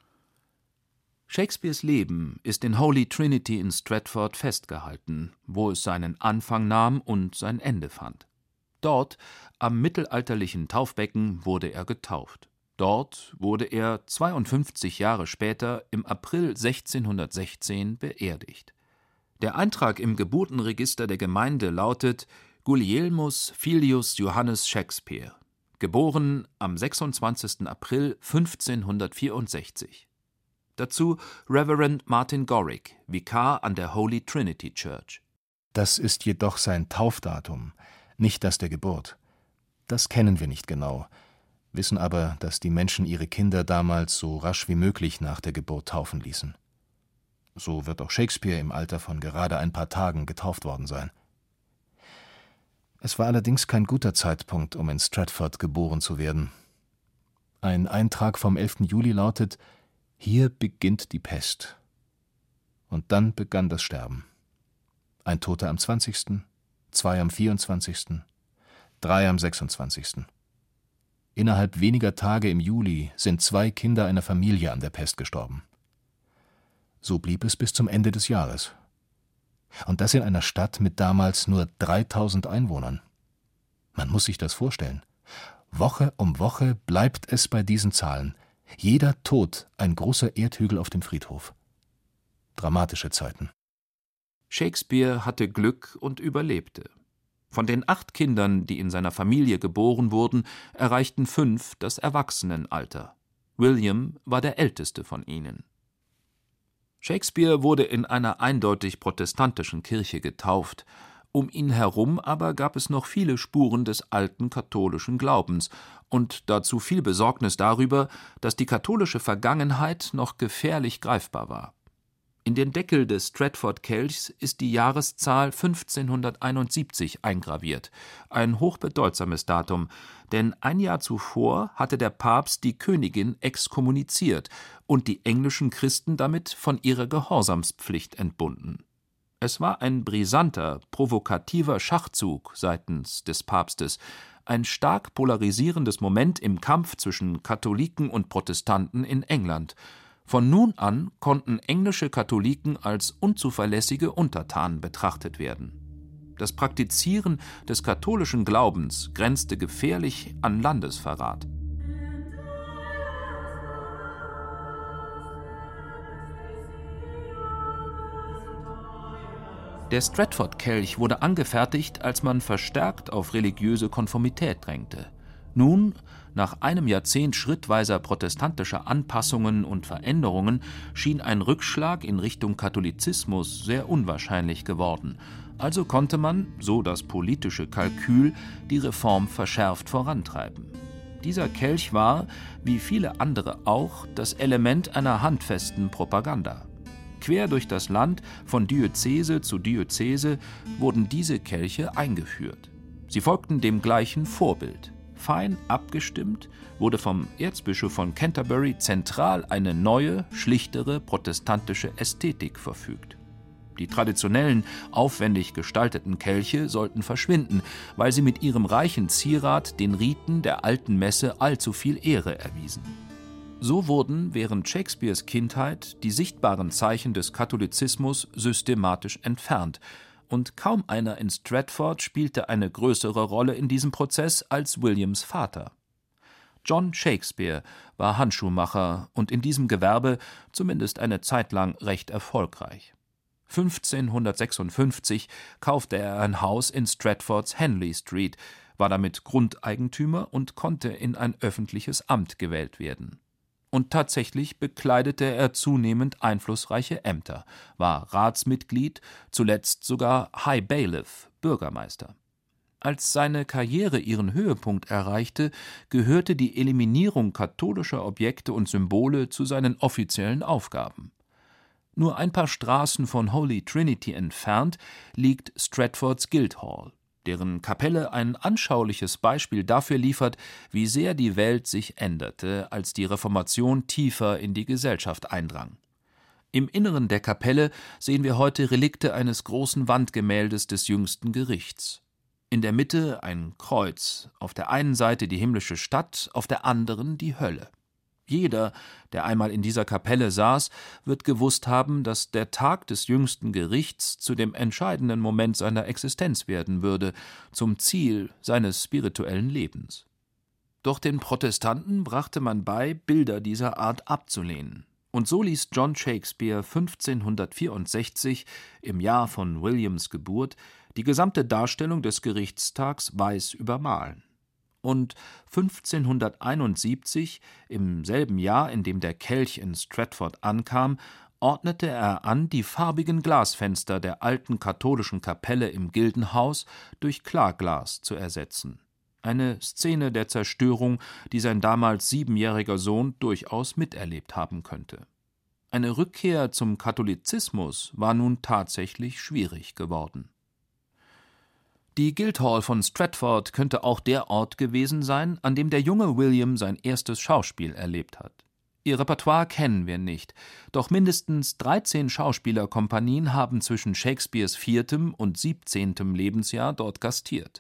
Shakespeares Leben ist in Holy Trinity in Stratford festgehalten, wo es seinen Anfang nahm und sein Ende fand. Dort, am mittelalterlichen Taufbecken, wurde er getauft. Dort wurde er zweiundfünfzig Jahre später im April sechzehnhundertsechzehn beerdigt. Der Eintrag im Geburtenregister der Gemeinde lautet Gulielmus Filius Johannes Shakespeare, geboren am sechsundzwanzigsten April fünfzehnhundertvierundsechzig. Dazu Reverend Martin Gorrick, Vikar an der Holy Trinity Church. Das ist jedoch sein Taufdatum, nicht das der Geburt. Das kennen wir nicht genau, wissen aber, dass die Menschen ihre Kinder damals so rasch wie möglich nach der Geburt taufen ließen. So wird auch Shakespeare im Alter von gerade ein paar Tagen getauft worden sein. Es war allerdings kein guter Zeitpunkt, um in Stratford geboren zu werden. Ein Eintrag vom elften Juli lautet: Hier beginnt die Pest. Und dann begann das Sterben. Ein Toter am zwanzigsten, zwei am vierundzwanzigsten, drei am sechsundzwanzigsten Innerhalb weniger Tage im Juli sind zwei Kinder einer Familie an der Pest gestorben. So blieb es bis zum Ende des Jahres. Und das in einer Stadt mit damals nur dreitausend Einwohnern. Man muss sich das vorstellen. Woche um Woche bleibt es bei diesen Zahlen. Jeder Tod ein großer Erdhügel auf dem Friedhof. Dramatische Zeiten. Shakespeare hatte Glück und überlebte. Von den acht Kindern, die in seiner Familie geboren wurden, erreichten fünf das Erwachsenenalter. William war der älteste von ihnen. Shakespeare wurde in einer eindeutig protestantischen Kirche getauft. Um ihn herum aber gab es noch viele Spuren des alten katholischen Glaubens und dazu viel Besorgnis darüber, dass die katholische Vergangenheit noch gefährlich greifbar war. In den Deckel des Stratford-Kelchs ist die Jahreszahl fünfzehnhunderteinundsiebzig eingraviert, ein hochbedeutsames Datum, denn ein Jahr zuvor hatte der Papst die Königin exkommuniziert und die englischen Christen damit von ihrer Gehorsamspflicht entbunden. Es war ein brisanter, provokativer Schachzug seitens des Papstes, ein stark polarisierendes Moment im Kampf zwischen Katholiken und Protestanten in England. Von nun an konnten englische Katholiken als unzuverlässige Untertanen betrachtet werden. Das Praktizieren des katholischen Glaubens grenzte gefährlich an Landesverrat. Der Stratford-Kelch wurde angefertigt, als man verstärkt auf religiöse Konformität drängte. Nun, nach einem Jahrzehnt schrittweiser protestantischer Anpassungen und Veränderungen, schien ein Rückschlag in Richtung Katholizismus sehr unwahrscheinlich geworden. Also konnte man, so das politische Kalkül, die Reform verschärft vorantreiben. Dieser Kelch war, wie viele andere auch, das Element einer handfesten Propaganda. Quer durch das Land, von Diözese zu Diözese, wurden diese Kelche eingeführt. Sie folgten dem gleichen Vorbild. Fein abgestimmt wurde vom Erzbischof von Canterbury zentral eine neue, schlichtere protestantische Ästhetik verfügt. Die traditionellen, aufwendig gestalteten Kelche sollten verschwinden, weil sie mit ihrem reichen Zierat den Riten der alten Messe allzu viel Ehre erwiesen. So wurden während Shakespeares Kindheit die sichtbaren Zeichen des Katholizismus systematisch entfernt, und kaum einer in Stratford spielte eine größere Rolle in diesem Prozess als Williams Vater. John Shakespeare war Handschuhmacher und in diesem Gewerbe zumindest eine Zeit lang recht erfolgreich. fünfzehnhundertsechsundfünfzig kaufte er ein Haus in Stratfords Henley Street, war damit Grundeigentümer und konnte in ein öffentliches Amt gewählt werden. Und tatsächlich bekleidete er zunehmend einflussreiche Ämter, war Ratsmitglied, zuletzt sogar High Bailiff, Bürgermeister. Als seine Karriere ihren Höhepunkt erreichte, gehörte die Eliminierung katholischer Objekte und Symbole zu seinen offiziellen Aufgaben. Nur ein paar Straßen von Holy Trinity entfernt liegt Stratfords Guildhall, deren Kapelle ein anschauliches Beispiel dafür liefert, wie sehr die Welt sich änderte, als die Reformation tiefer in die Gesellschaft eindrang. Im Inneren der Kapelle sehen wir heute Relikte eines großen Wandgemäldes des Jüngsten Gerichts. In der Mitte ein Kreuz, auf der einen Seite die himmlische Stadt, auf der anderen die Hölle. Jeder, der einmal in dieser Kapelle saß, wird gewusst haben, dass der Tag des Jüngsten Gerichts zu dem entscheidenden Moment seiner Existenz werden würde, zum Ziel seines spirituellen Lebens. Doch den Protestanten brachte man bei, Bilder dieser Art abzulehnen. Und so ließ John Shakespeare fünfzehnhundertvierundsechzig, im Jahr von Williams Geburt, die gesamte Darstellung des Gerichtstags weiß übermalen. Und fünfzehnhunderteinundsiebzig, im selben Jahr, in dem der Kelch in Stratford ankam, ordnete er an, die farbigen Glasfenster der alten katholischen Kapelle im Gildenhaus durch Klarglas zu ersetzen. Eine Szene der Zerstörung, die sein damals siebenjähriger Sohn durchaus miterlebt haben könnte. Eine Rückkehr zum Katholizismus war nun tatsächlich schwierig geworden. Die Guildhall von Stratford könnte auch der Ort gewesen sein, an dem der junge William sein erstes Schauspiel erlebt hat. Ihr Repertoire kennen wir nicht, doch mindestens dreizehn Schauspielerkompanien haben zwischen Shakespeares viertem und siebzehntem Lebensjahr dort gastiert.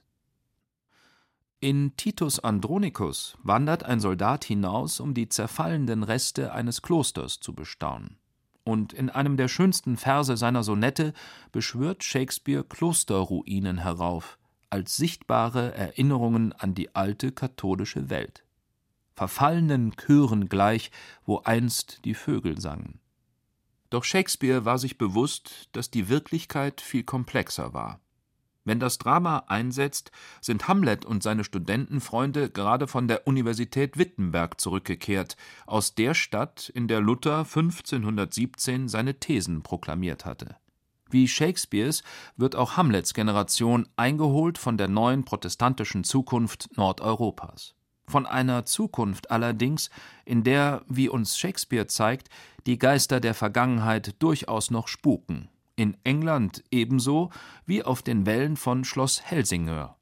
In Titus Andronicus wandert ein Soldat hinaus, um die zerfallenden Reste eines Klosters zu bestaunen. Und in einem der schönsten Verse seiner Sonette beschwört Shakespeare Klosterruinen herauf, als sichtbare Erinnerungen an die alte katholische Welt. Verfallenen Chören gleich, wo einst die Vögel sangen. Doch Shakespeare war sich bewusst, dass die Wirklichkeit viel komplexer war. Wenn das Drama einsetzt, sind Hamlet und seine Studentenfreunde gerade von der Universität Wittenberg zurückgekehrt, aus der Stadt, in der Luther fünfzehnhundertsiebzehn seine Thesen proklamiert hatte. Wie Shakespeares wird auch Hamlets Generation eingeholt von der neuen protestantischen Zukunft Nordeuropas. Von einer Zukunft allerdings, in der, wie uns Shakespeare zeigt, die Geister der Vergangenheit durchaus noch spuken. In England ebenso wie auf den Wällen von Schloss Helsingør.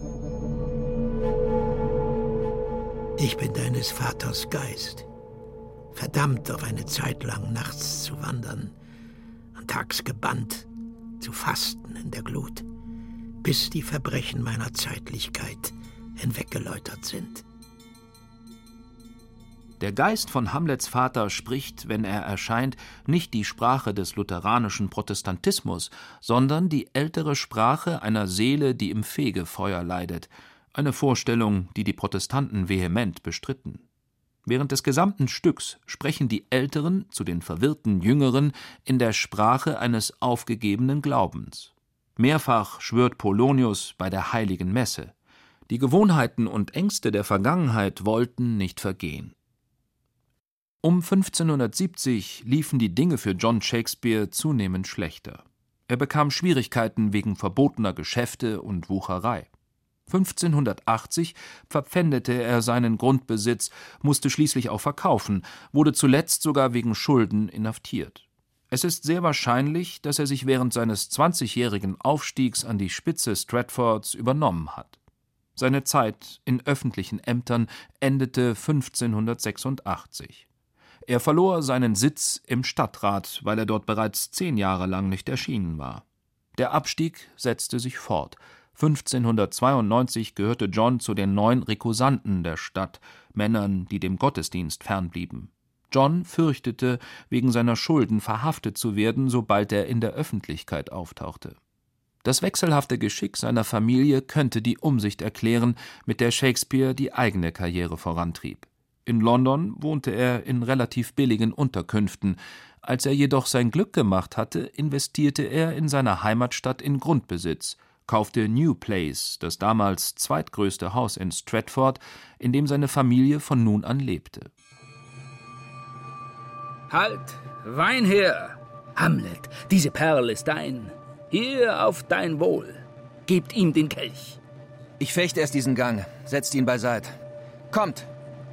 Ich bin deines Vaters Geist, verdammt auf eine Zeit lang nachts zu wandern, und tags gebannt zu fasten in der Glut, bis die Verbrechen meiner Zeitlichkeit hinweggeläutert sind. Der Geist von Hamlets Vater spricht, wenn er erscheint, nicht die Sprache des lutheranischen Protestantismus, sondern die ältere Sprache einer Seele, die im Fegefeuer leidet, eine Vorstellung, die die Protestanten vehement bestritten. Während des gesamten Stücks sprechen die Älteren zu den verwirrten Jüngeren in der Sprache eines aufgegebenen Glaubens. Mehrfach schwört Polonius bei der heiligen Messe. Die Gewohnheiten und Ängste der Vergangenheit wollten nicht vergehen. Um fünfzehnhundertsiebzig liefen die Dinge für John Shakespeare zunehmend schlechter. Er bekam Schwierigkeiten wegen verbotener Geschäfte und Wucherei. fünfzehnhundertachtzig verpfändete er seinen Grundbesitz, musste schließlich auch verkaufen, wurde zuletzt sogar wegen Schulden inhaftiert. Es ist sehr wahrscheinlich, dass er sich während seines zwanzigjährigen Aufstiegs an die Spitze Stratfords übernommen hat. Seine Zeit in öffentlichen Ämtern endete fünfzehnhundertsechsundachtzig. Er verlor seinen Sitz im Stadtrat, weil er dort bereits zehn Jahre lang nicht erschienen war. Der Abstieg setzte sich fort. fünfzehnhundertzweiundneunzig gehörte John zu den neun Rekusanten der Stadt, Männern, die dem Gottesdienst fernblieben. John fürchtete, wegen seiner Schulden verhaftet zu werden, sobald er in der Öffentlichkeit auftauchte. Das wechselhafte Geschick seiner Familie könnte die Umsicht erklären, mit der Shakespeare die eigene Karriere vorantrieb. In London wohnte er in relativ billigen Unterkünften. Als er jedoch sein Glück gemacht hatte, investierte er in seiner Heimatstadt in Grundbesitz, kaufte New Place, das damals zweitgrößte Haus in Stratford, in dem seine Familie von nun an lebte. Halt! Wein her! Hamlet, diese Perle ist dein. Hier auf dein Wohl. Gebt ihm den Kelch. Ich fechte erst diesen Gang. Setzt ihn beiseite. Kommt!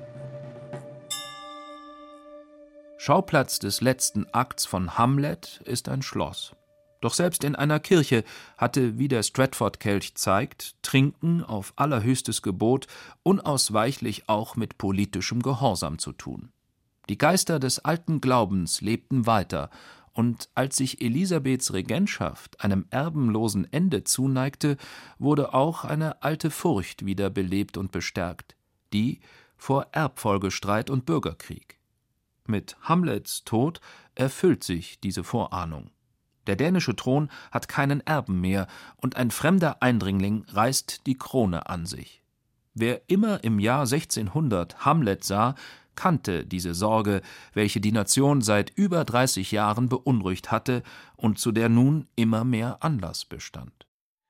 Schauplatz des letzten Akts von Hamlet ist ein Schloss. Doch selbst in einer Kirche hatte, wie der Stratford-Kelch zeigt, Trinken auf allerhöchstes Gebot unausweichlich auch mit politischem Gehorsam zu tun. Die Geister des alten Glaubens lebten weiter, und als sich Elisabeths Regentschaft einem erbenlosen Ende zuneigte, wurde auch eine alte Furcht wieder belebt und bestärkt, die vor Erbfolgestreit und Bürgerkrieg. Mit Hamlets Tod erfüllt sich diese Vorahnung. Der dänische Thron hat keinen Erben mehr, und ein fremder Eindringling reißt die Krone an sich. Wer immer im Jahr sechzehnhundert Hamlet sah, kannte diese Sorge, welche die Nation seit über dreißig Jahren beunruhigt hatte und zu der nun immer mehr Anlass bestand.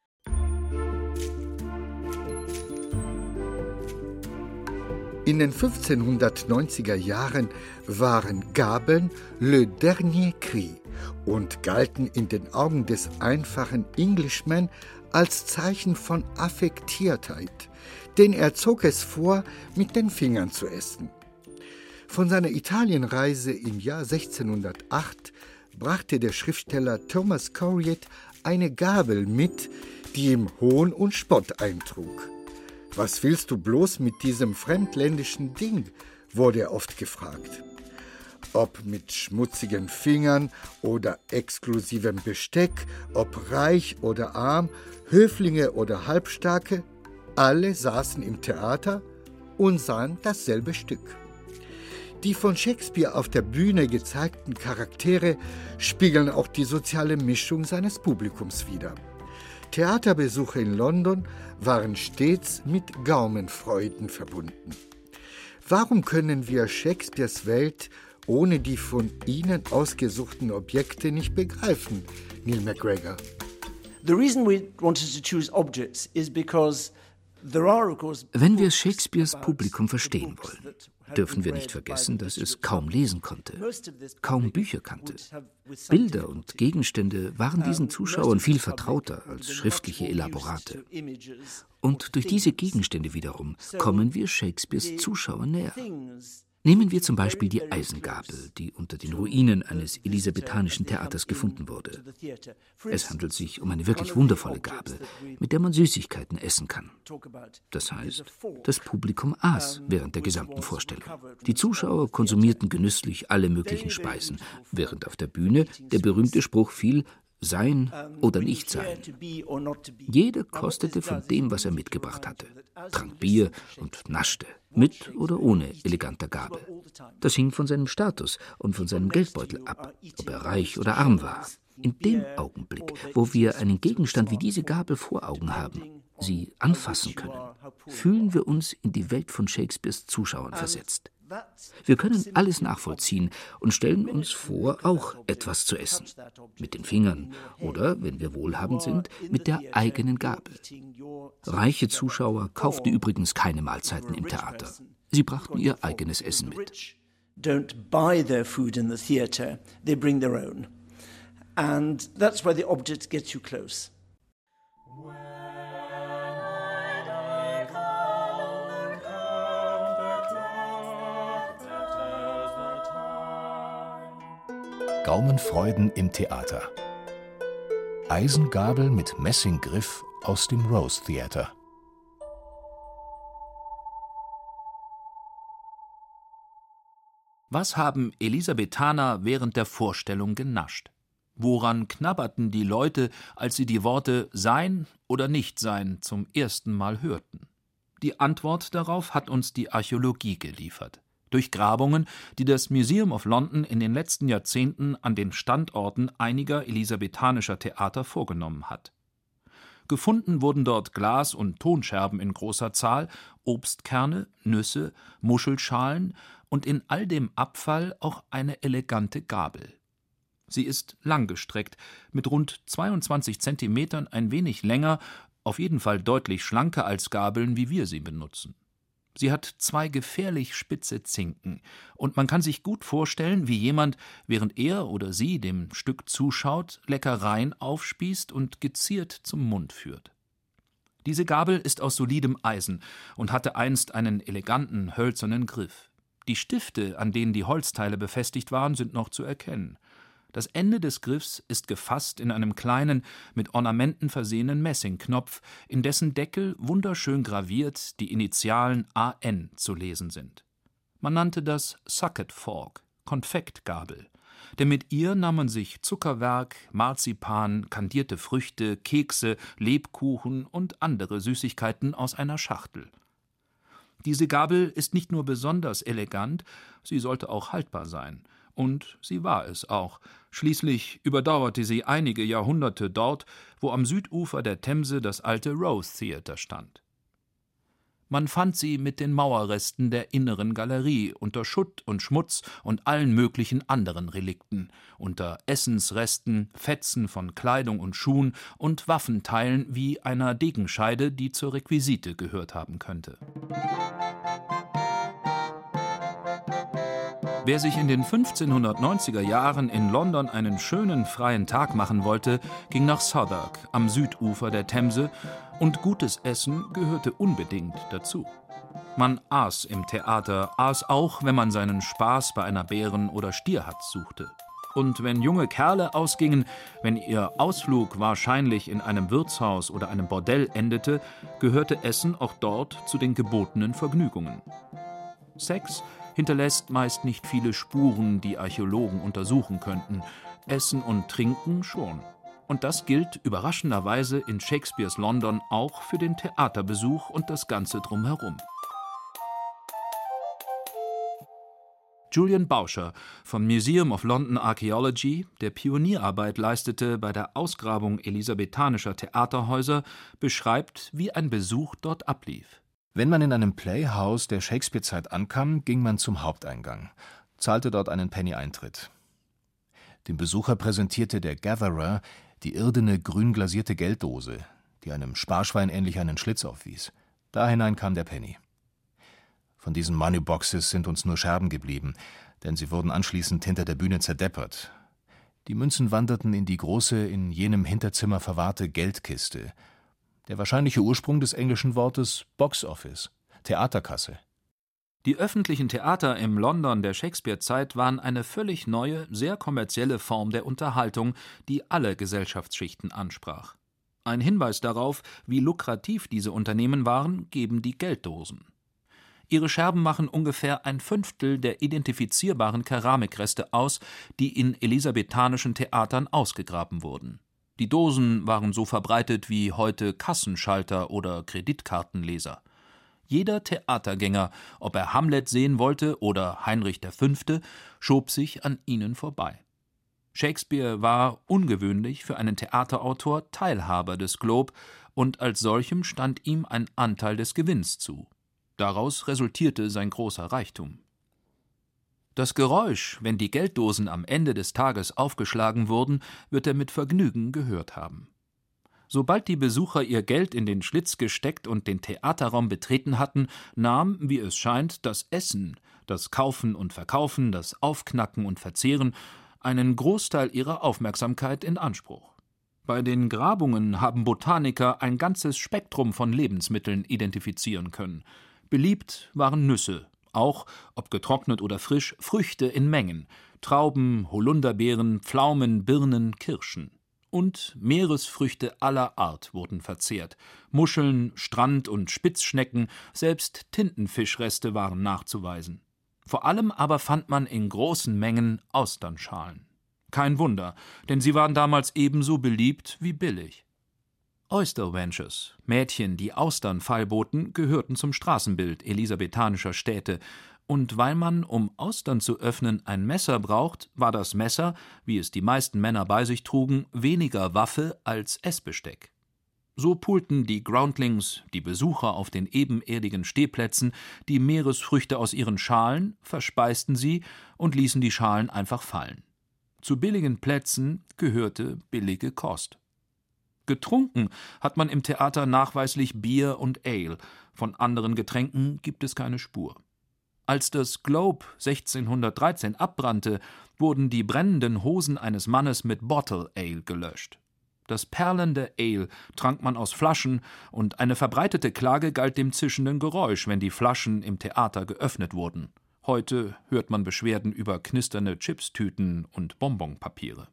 In den fünfzehnhundertneunziger Jahren waren Gabeln le dernier cri und galten in den Augen des einfachen Englishman als Zeichen von Affektiertheit, denn er zog es vor, mit den Fingern zu essen. Von seiner Italienreise im Jahr sechzehnhundertacht brachte der Schriftsteller Thomas Coryat eine Gabel mit, die ihm Hohn und Spott eintrug. »Was willst du bloß mit diesem fremdländischen Ding?« wurde er oft gefragt. Ob mit schmutzigen Fingern oder exklusivem Besteck, ob reich oder arm, Höflinge oder Halbstarke, alle saßen im Theater und sahen dasselbe Stück. Die von Shakespeare auf der Bühne gezeigten Charaktere spiegeln auch die soziale Mischung seines Publikums wider. Theaterbesuche in London waren stets mit Gaumenfreuden verbunden. Warum können wir Shakespeares Welt ohne die von Ihnen ausgesuchten Objekte nicht begreifen, Neil MacGregor? The reason we wanted to choose objects is because there are, of course, Wenn wir Shakespeares Publikum verstehen wollen, dürfen wir nicht vergessen, dass es kaum lesen konnte, kaum Bücher kannte. Bilder und Gegenstände waren diesen Zuschauern viel vertrauter als schriftliche Elaborate. Und durch diese Gegenstände wiederum kommen wir Shakespeares Zuschauern näher. Nehmen wir zum Beispiel die Eisengabel, die unter den Ruinen eines elisabethanischen Theaters gefunden wurde. Es handelt sich um eine wirklich wundervolle Gabel, mit der man Süßigkeiten essen kann. Das heißt, das Publikum aß während der gesamten Vorstellung. Die Zuschauer konsumierten genüsslich alle möglichen Speisen, während auf der Bühne der berühmte Spruch fiel: sein oder nicht sein. Jeder kostete von dem, was er mitgebracht hatte, trank Bier und naschte, mit oder ohne eleganter Gabel. Das hing von seinem Status und von seinem Geldbeutel ab, ob er reich oder arm war. In dem Augenblick, wo wir einen Gegenstand wie diese Gabel vor Augen haben, sie anfassen können, fühlen wir uns in die Welt von Shakespeares Zuschauern versetzt. Wir können alles nachvollziehen und stellen uns vor, auch etwas zu essen. Mit den Fingern oder, wenn wir wohlhabend sind, mit der eigenen Gabel. Reiche Zuschauer kauften übrigens keine Mahlzeiten im Theater. Sie brachten ihr eigenes Essen mit. Don't buy their food in the theater, they bring their own. And that's where the object gets you close. Gaumenfreuden im Theater. Eisengabel mit Messinggriff aus dem Rose Theater. Was haben Elisabethaner während der Vorstellung genascht? Woran knabberten die Leute, als sie die Worte »sein oder nicht sein« zum ersten Mal hörten? Die Antwort darauf hat uns die Archäologie geliefert. Durch Grabungen, die das Museum of London in den letzten Jahrzehnten an den Standorten einiger elisabethanischer Theater vorgenommen hat. Gefunden wurden dort Glas- und Tonscherben in großer Zahl, Obstkerne, Nüsse, Muschelschalen und in all dem Abfall auch eine elegante Gabel. Sie ist langgestreckt, mit rund zweiundzwanzig Zentimetern ein wenig länger, auf jeden Fall deutlich schlanker als Gabeln, wie wir sie benutzen. Sie hat zwei gefährlich spitze Zinken, und man kann sich gut vorstellen, wie jemand, während er oder sie dem Stück zuschaut, Leckereien aufspießt und geziert zum Mund führt. Diese Gabel ist aus solidem Eisen und hatte einst einen eleganten, hölzernen Griff. Die Stifte, an denen die Holzteile befestigt waren, sind noch zu erkennen. Das Ende des Griffs ist gefasst in einem kleinen, mit Ornamenten versehenen Messingknopf, in dessen Deckel wunderschön graviert die Initialen A N zu lesen sind. Man nannte das Sucket Fork, Konfektgabel, denn mit ihr nahm man sich Zuckerwerk, Marzipan, kandierte Früchte, Kekse, Lebkuchen und andere Süßigkeiten aus einer Schachtel. Diese Gabel ist nicht nur besonders elegant, sie sollte auch haltbar sein. Und sie war es auch. Schließlich überdauerte sie einige Jahrhunderte dort, wo am Südufer der Themse das alte Rose Theater stand. Man fand sie mit den Mauerresten der inneren Galerie, unter Schutt und Schmutz und allen möglichen anderen Relikten, unter Essensresten, Fetzen von Kleidung und Schuhen und Waffenteilen wie einer Degenscheide, die zur Requisite gehört haben könnte. Wer sich in den fünfzehnhundertneunziger Jahren in London einen schönen freien Tag machen wollte, ging nach Southwark am Südufer der Themse, und gutes Essen gehörte unbedingt dazu. Man aß im Theater, aß auch, wenn man seinen Spaß bei einer Bären- oder Stierhatz suchte. Und wenn junge Kerle ausgingen, wenn ihr Ausflug wahrscheinlich in einem Wirtshaus oder einem Bordell endete, gehörte Essen auch dort zu den gebotenen Vergnügungen. Sex hinterlässt meist nicht viele Spuren, die Archäologen untersuchen könnten. Essen und Trinken schon. Und das gilt überraschenderweise in Shakespeares London auch für den Theaterbesuch und das Ganze drumherum. Julian Bauscher vom Museum of London Archaeology, der Pionierarbeit leistete bei der Ausgrabung elisabethanischer Theaterhäuser, beschreibt, wie ein Besuch dort ablief. Wenn man in einem Playhouse der Shakespeare-Zeit ankam, ging man zum Haupteingang, zahlte dort einen Penny Eintritt. Dem Besucher präsentierte der Gatherer die irdene grün glasierte Gelddose, die einem Sparschwein ähnlich einen Schlitz aufwies. Da hinein kam der Penny. Von diesen Moneyboxes sind uns nur Scherben geblieben, denn sie wurden anschließend hinter der Bühne zerdeppert. Die Münzen wanderten in die große, in jenem Hinterzimmer verwahrte Geldkiste. Der wahrscheinliche Ursprung des englischen Wortes Box Office, Theaterkasse. Die öffentlichen Theater im London der Shakespeare-Zeit waren eine völlig neue, sehr kommerzielle Form der Unterhaltung, die alle Gesellschaftsschichten ansprach. Ein Hinweis darauf, wie lukrativ diese Unternehmen waren, geben die Gelddosen. Ihre Scherben machen ungefähr ein Fünftel der identifizierbaren Keramikreste aus, die in elisabethanischen Theatern ausgegraben wurden. Die Dosen waren so verbreitet wie heute Kassenschalter oder Kreditkartenleser. Jeder Theatergänger, ob er Hamlet sehen wollte oder Heinrich der Fünfte, schob sich an ihnen vorbei. Shakespeare war, ungewöhnlich für einen Theaterautor, Teilhaber des Globe, und als solchem stand ihm ein Anteil des Gewinns zu. Daraus resultierte sein großer Reichtum. Das Geräusch, wenn die Gelddosen am Ende des Tages aufgeschlagen wurden, wird er mit Vergnügen gehört haben. Sobald die Besucher ihr Geld in den Schlitz gesteckt und den Theaterraum betreten hatten, nahm, wie es scheint, das Essen, das Kaufen und Verkaufen, das Aufknacken und Verzehren einen Großteil ihrer Aufmerksamkeit in Anspruch. Bei den Grabungen haben Botaniker ein ganzes Spektrum von Lebensmitteln identifizieren können. Beliebt waren Nüsse, auch, ob getrocknet oder frisch, Früchte in Mengen, Trauben, Holunderbeeren, Pflaumen, Birnen, Kirschen. Und Meeresfrüchte aller Art wurden verzehrt. Muscheln, Strand- und Spitzschnecken, selbst Tintenfischreste waren nachzuweisen. Vor allem aber fand man in großen Mengen Austernschalen. Kein Wunder, denn sie waren damals ebenso beliebt wie billig. Oyster-Wenches, Mädchen, die Austern feilboten, gehörten zum Straßenbild elisabethanischer Städte, und weil man, um Austern zu öffnen, ein Messer braucht, war das Messer, wie es die meisten Männer bei sich trugen, weniger Waffe als Essbesteck. So pulten die Groundlings, die Besucher auf den ebenerdigen Stehplätzen, die Meeresfrüchte aus ihren Schalen, verspeisten sie und ließen die Schalen einfach fallen. Zu billigen Plätzen gehörte billige Kost. Getrunken hat man im Theater nachweislich Bier und Ale, von anderen Getränken gibt es keine Spur. Als das Globe sechzehnhundertdreizehn abbrannte, wurden die brennenden Hosen eines Mannes mit Bottle Ale gelöscht. Das perlende Ale trank man aus Flaschen, und eine verbreitete Klage galt dem zischenden Geräusch, wenn die Flaschen im Theater geöffnet wurden. Heute hört man Beschwerden über knisternde Chipstüten und Bonbonpapiere.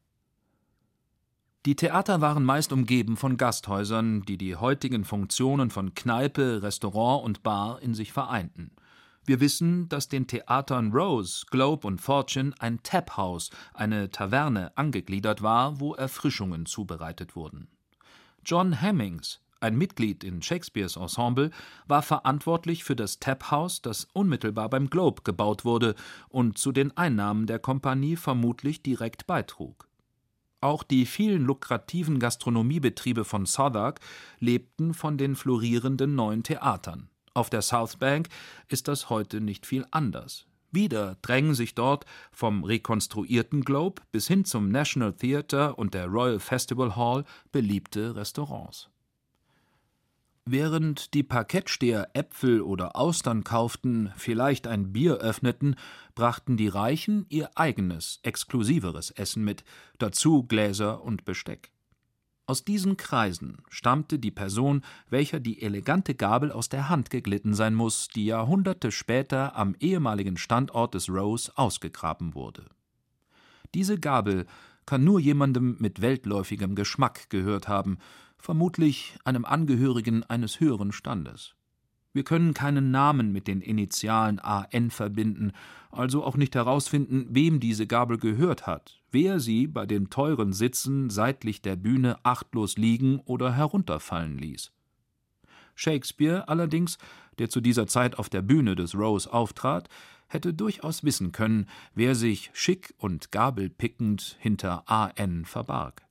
Die Theater waren meist umgeben von Gasthäusern, die die heutigen Funktionen von Kneipe, Restaurant und Bar in sich vereinten. Wir wissen, dass den Theatern Rose, Globe und Fortune ein Taphouse, eine Taverne, angegliedert war, wo Erfrischungen zubereitet wurden. John Hemmings, ein Mitglied in Shakespeares Ensemble, war verantwortlich für das Taphouse, das unmittelbar beim Globe gebaut wurde und zu den Einnahmen der Kompanie vermutlich direkt beitrug. Auch die vielen lukrativen Gastronomiebetriebe von Southwark lebten von den florierenden neuen Theatern. Auf der South Bank ist das heute nicht viel anders. Wieder drängen sich dort vom rekonstruierten Globe bis hin zum National Theatre und der Royal Festival Hall beliebte Restaurants. Während die Parkettsteher Äpfel oder Austern kauften, vielleicht ein Bier öffneten, brachten die Reichen ihr eigenes, exklusiveres Essen mit, dazu Gläser und Besteck. Aus diesen Kreisen stammte die Person, welcher die elegante Gabel aus der Hand geglitten sein muss, die Jahrhunderte später am ehemaligen Standort des Rose ausgegraben wurde. Diese Gabel kann nur jemandem mit weltläufigem Geschmack gehört haben, vermutlich einem Angehörigen eines höheren Standes. Wir können keinen Namen mit den Initialen A N verbinden, also auch nicht herausfinden, wem diese Gabel gehört hat, wer sie bei den teuren Sitzen seitlich der Bühne achtlos liegen oder herunterfallen ließ. Shakespeare allerdings, der zu dieser Zeit auf der Bühne des Rose auftrat, hätte durchaus wissen können, wer sich schick und gabelpickend hinter A N verbarg.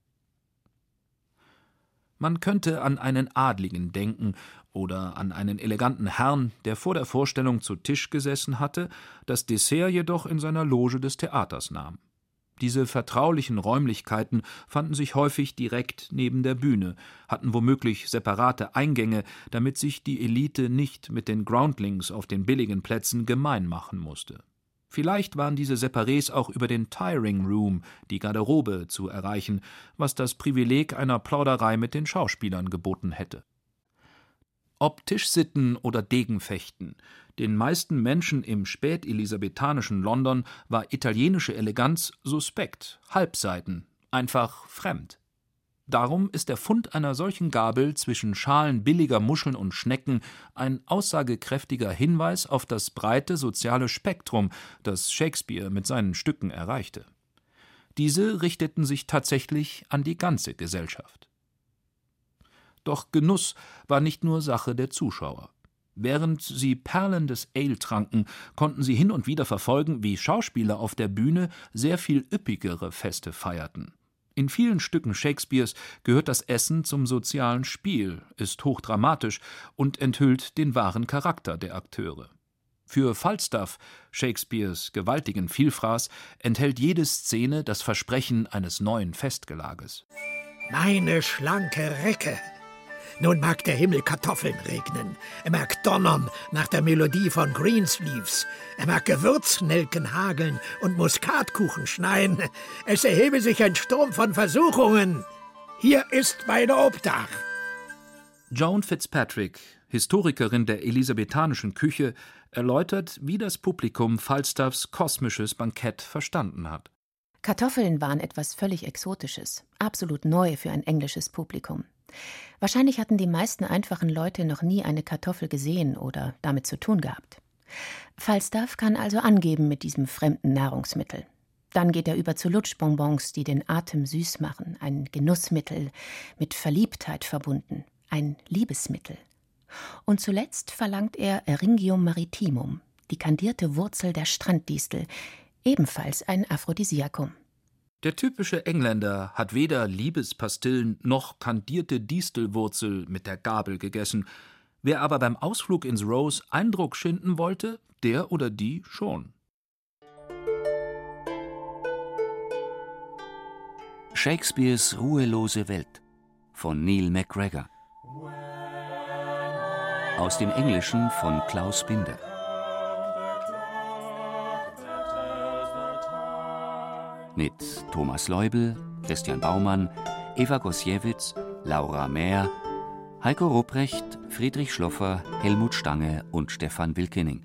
Man könnte an einen Adligen denken oder an einen eleganten Herrn, der vor der Vorstellung zu Tisch gesessen hatte, das Dessert jedoch in seiner Loge des Theaters nahm. Diese vertraulichen Räumlichkeiten fanden sich häufig direkt neben der Bühne, hatten womöglich separate Eingänge, damit sich die Elite nicht mit den Groundlings auf den billigen Plätzen gemein machen musste. Vielleicht waren diese Separés auch über den Tiring Room, die Garderobe, zu erreichen, was das Privileg einer Plauderei mit den Schauspielern geboten hätte. Ob Tischsitten oder Degenfechten, den meisten Menschen im spätelisabethanischen London war italienische Eleganz suspekt, halbseiten, einfach fremd. Darum ist der Fund einer solchen Gabel zwischen Schalen billiger Muscheln und Schnecken ein aussagekräftiger Hinweis auf das breite soziale Spektrum, das Shakespeare mit seinen Stücken erreichte. Diese richteten sich tatsächlich an die ganze Gesellschaft. Doch Genuss war nicht nur Sache der Zuschauer. Während sie perlendes Ale tranken, konnten sie hin und wieder verfolgen, wie Schauspieler auf der Bühne sehr viel üppigere Feste feierten. In vielen Stücken Shakespeares gehört das Essen zum sozialen Spiel, ist hochdramatisch und enthüllt den wahren Charakter der Akteure. Für Falstaff, Shakespeares gewaltigen Vielfraß, enthält jede Szene das Versprechen eines neuen Festgelages. Meine schlanke Recke! Nun mag der Himmel Kartoffeln regnen, er mag donnern nach der Melodie von Greensleeves, er mag Gewürznelken hageln und Muskatkuchen schneien, es erhebe sich ein Sturm von Versuchungen. Hier ist mein Obdach. Joan Fitzpatrick, Historikerin der elisabethanischen Küche, erläutert, wie das Publikum Falstaffs kosmisches Bankett verstanden hat. Kartoffeln waren etwas völlig Exotisches, absolut neu für ein englisches Publikum. Wahrscheinlich hatten die meisten einfachen Leute noch nie eine Kartoffel gesehen oder damit zu tun gehabt. Falstaff kann also angeben mit diesem fremden Nahrungsmittel. Dann geht er über zu Lutschbonbons, die den Atem süß machen, ein Genussmittel, mit Verliebtheit verbunden, ein Liebesmittel. Und zuletzt verlangt er Eryngium maritimum, die kandierte Wurzel der Stranddistel, ebenfalls ein Aphrodisiakum. Der typische Engländer hat weder Liebespastillen noch kandierte Distelwurzel mit der Gabel gegessen. Wer aber beim Ausflug ins Rose Eindruck schinden wollte, der oder die schon. Shakespeares ruhelose Welt von Neil MacGregor. Aus dem Englischen von Klaus Binder. Mit Thomas Leubel, Christian Baumann, Eva Gosiewicz, Laura Mehr, Heiko Rupprecht, Friedrich Schloffer, Helmut Stange und Stefan Wilkening.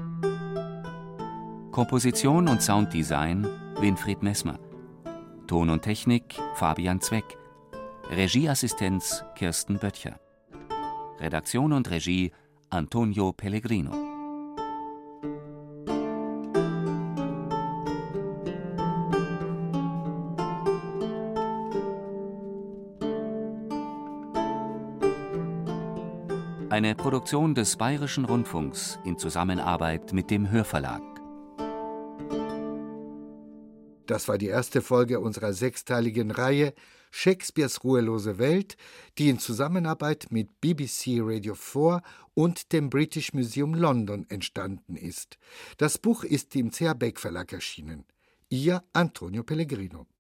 Komposition und Sounddesign Winfried Messmer. Ton und Technik Fabian Zweck. Regieassistenz Kirsten Böttcher. Redaktion und Regie Antonio Pellegrino. Eine Produktion des Bayerischen Rundfunks in Zusammenarbeit mit dem Hörverlag. Das war die erste Folge unserer sechsteiligen Reihe Shakespeares ruhelose Welt, die in Zusammenarbeit mit B B C Radio vier und dem British Museum London entstanden ist. Das Buch ist im C H Beck Verlag erschienen. Ihr Antonio Pellegrino.